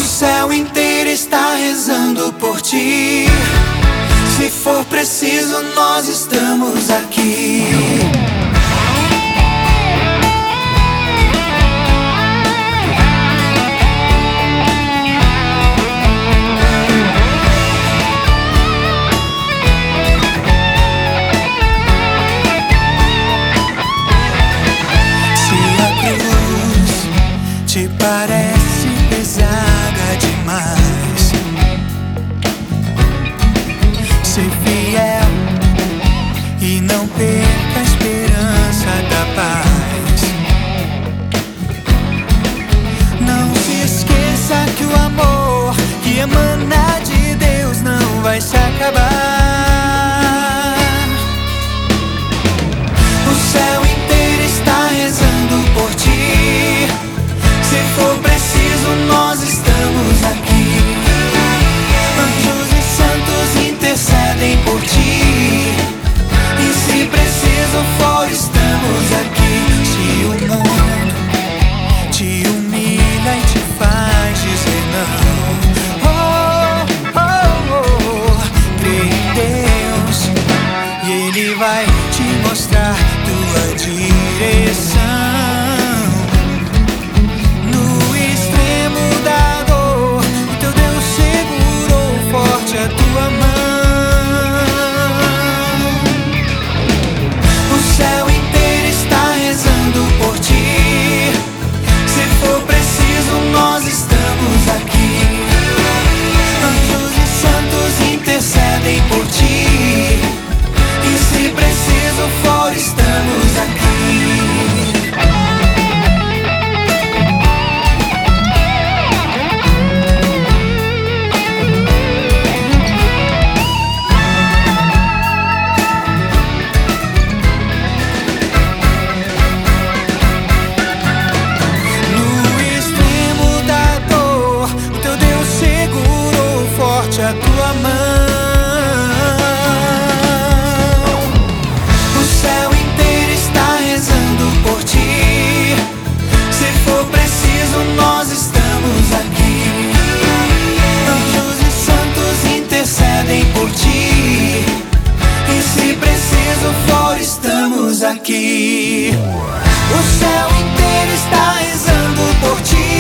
céu inteiro está rezando por ti. Se for preciso, nós estamos aqui. Se a cruz te parece pesada demais, ser fiel e não perca a esperança da paz. Não se esqueça que o amor que emana de Deus não vai se acabar. O céu inteiro está rezando por ti. Se for preciso, nós estamos aqui. Anjos e santos intercedem por ti. E se preciso for, estamos aqui. Se o mundo te humilha e te faz dizer não, crê em Deus e Ele vai te mostrar tua direção. No extremo da dor, o teu Deus segurou forte a tua mão. O céu inteiro está rezando por ti. Se for preciso, nós estamos aqui. Anjos e santos intercedem por ti. E se preciso for, estamos aqui. No extremo da dor, o teu Deus segurou forte a tua mão. O céu inteiro está rezando por ti. Se for preciso, nós estamos aqui. Anjos e santos intercedem por ti. E se preciso for, estamos aqui. O céu inteiro está rezando por ti.